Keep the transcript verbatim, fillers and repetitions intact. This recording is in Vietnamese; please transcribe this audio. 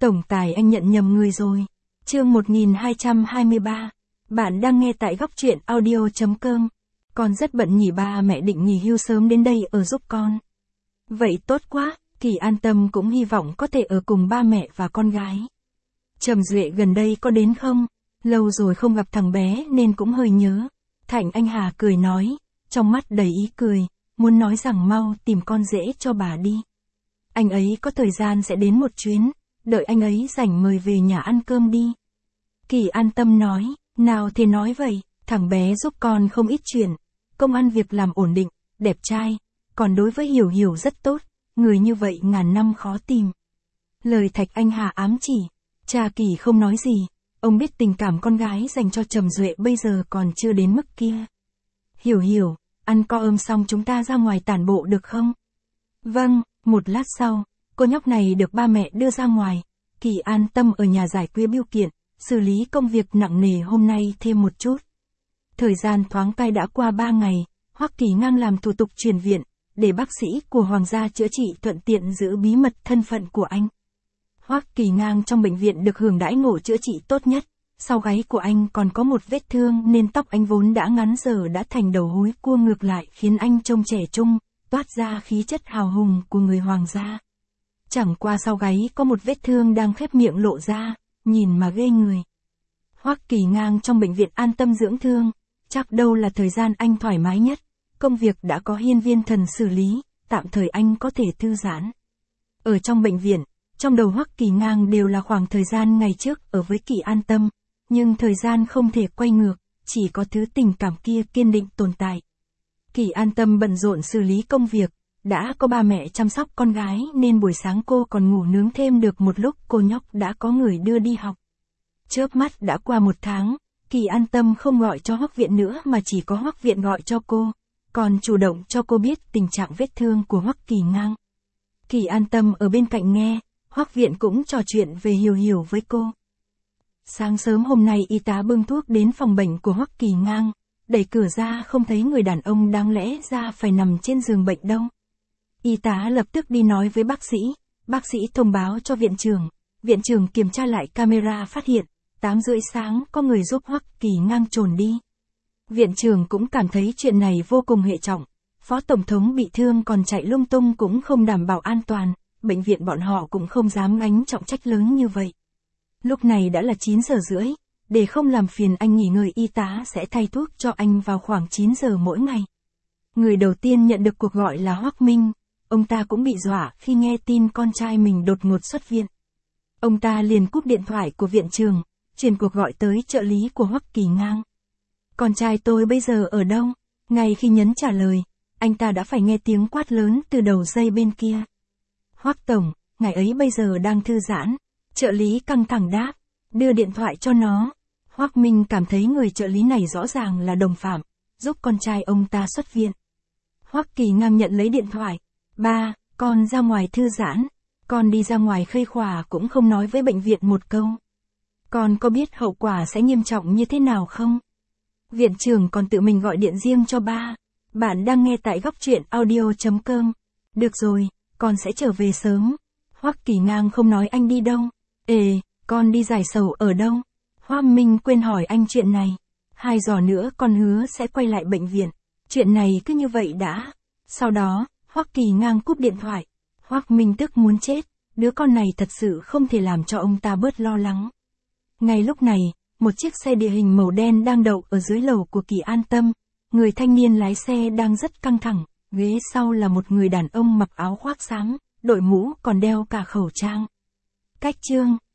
Tổng tài anh nhận nhầm người rồi. Chương một nghìn hai trăm hai mươi ba. Bạn đang nghe tại góc truyện audio chấm com. Con rất bận nhỉ, ba mẹ định nghỉ hưu sớm đến đây ở giúp con. Vậy tốt quá, Kỳ an tâm cũng hy vọng có thể ở cùng ba mẹ và con gái. Trầm Duệ gần đây có đến không? Lâu rồi không gặp thằng bé nên cũng hơi nhớ. Thạnh Anh Hà cười nói, trong mắt đầy ý cười, muốn nói rằng mau tìm con rể cho bà đi. Anh ấy có thời gian sẽ đến một chuyến, đợi anh ấy rảnh mời về nhà ăn cơm đi. Kỳ an tâm nói, nào thì nói vậy, thằng bé giúp con không ít chuyện, công ăn việc làm ổn định, đẹp trai, còn đối với Hiểu Hiểu rất tốt, người như vậy ngàn năm khó tìm. Lời Thạch Anh Hà ám chỉ, cha Kỳ không nói gì, ông biết tình cảm con gái dành cho Trầm Duệ bây giờ còn chưa đến mức kia. Hiểu Hiểu, ăn cơm xong chúng ta ra ngoài tản bộ được không? Vâng, một lát sau, cô nhóc này được ba mẹ đưa ra ngoài, Kỳ an tâm ở nhà giải quyết biêu kiện, xử lý công việc nặng nề hôm nay thêm một chút. Thời gian thoáng cai đã qua ba ngày, Hoắc Kỳ Ngang làm thủ tục chuyển viện, để bác sĩ của Hoàng gia chữa trị thuận tiện giữ bí mật thân phận của anh. Hoắc Kỳ Ngang trong bệnh viện được hưởng đãi ngộ chữa trị tốt nhất, sau gáy của anh còn có một vết thương nên tóc anh vốn đã ngắn giờ đã thành đầu húi cua ngược lại khiến anh trông trẻ trung, toát ra khí chất hào hùng của người Hoàng gia. Chẳng qua sau gáy có một vết thương đang khép miệng lộ ra, nhìn mà ghê người. Hoắc Kỳ Ngang trong bệnh viện an tâm dưỡng thương, chắc đâu là thời gian anh thoải mái nhất, công việc đã có hiên viên thần xử lý, tạm thời anh có thể thư giãn. Ở trong bệnh viện, trong đầu Hoắc Kỳ Ngang đều là khoảng thời gian ngày trước ở với Kỳ an tâm, nhưng thời gian không thể quay ngược, chỉ có thứ tình cảm kia kiên định tồn tại. Kỳ an tâm bận rộn xử lý công việc, đã có ba mẹ chăm sóc con gái nên buổi sáng cô còn ngủ nướng thêm được một lúc cô nhóc đã có người đưa đi học. Chớp mắt đã qua một tháng, Kỳ an tâm không gọi cho Hoắc viện nữa mà chỉ có Hoắc viện gọi cho cô, còn chủ động cho cô biết tình trạng vết thương của Hoắc Kỳ Ngang. Kỳ an tâm ở bên cạnh nghe, Hoắc viện cũng trò chuyện về Hiểu Hiểu với cô. Sáng sớm hôm nay y tá bưng thuốc đến phòng bệnh của Hoắc Kỳ Ngang, đẩy cửa ra không thấy người đàn ông đáng lẽ ra phải nằm trên giường bệnh đâu. Y tá lập tức đi nói với bác sĩ, bác sĩ thông báo cho viện trưởng, viện trưởng kiểm tra lại camera phát hiện, tám rưỡi sáng có người giúp Hoắc Kỳ Ngang trồn đi. Viện trưởng cũng cảm thấy chuyện này vô cùng hệ trọng, phó tổng thống bị thương còn chạy lung tung cũng không đảm bảo an toàn, bệnh viện bọn họ cũng không dám gánh trọng trách lớn như vậy. Lúc này đã là chín giờ rưỡi, để không làm phiền anh nghỉ ngơi y tá sẽ thay thuốc cho anh vào khoảng chín giờ mỗi ngày. Người đầu tiên nhận được cuộc gọi là Hoắc Minh, ông ta cũng bị dọa khi nghe tin con trai mình đột ngột xuất viện. Ông ta liền cúp điện thoại của viện trưởng, chuyển cuộc gọi tới trợ lý của Hoắc Kỳ Ngang. Con trai tôi bây giờ ở đâu? Ngay khi nhấn trả lời, anh ta đã phải nghe tiếng quát lớn từ đầu dây bên kia. Hoắc tổng, ngài ấy bây giờ đang thư giãn. Trợ lý căng thẳng đáp, đưa điện thoại cho nó. Hoắc Minh cảm thấy người trợ lý này rõ ràng là đồng phạm, giúp con trai ông ta xuất viện. Hoắc Kỳ Ngang nhận lấy điện thoại. Ba, con ra ngoài thư giãn. Con đi ra ngoài khơi khỏa cũng không nói với bệnh viện một câu. Con có biết hậu quả sẽ nghiêm trọng như thế nào không? Viện trưởng còn tự mình gọi điện riêng cho ba. Bạn đang nghe tại góc truyện audio chấm com. Được rồi, con sẽ trở về sớm. Hoắc Kỳ Ngang không nói anh đi đâu. Ê, con đi giải sầu ở đâu? Hoắc Minh quên hỏi anh chuyện này. Hai giờ nữa con hứa sẽ quay lại bệnh viện. Chuyện này cứ như vậy đã. Sau đó, Hoắc Kỳ Ngang cúp điện thoại. Hoắc Minh tức muốn chết. Đứa con này thật sự không thể làm cho ông ta bớt lo lắng. Ngay lúc này, một chiếc xe địa hình màu đen đang đậu ở dưới lầu của Kỳ an tâm. Người thanh niên lái xe đang rất căng thẳng. Ghế sau là một người đàn ông mặc áo khoác xám, đội mũ còn đeo cả khẩu trang. Cách chương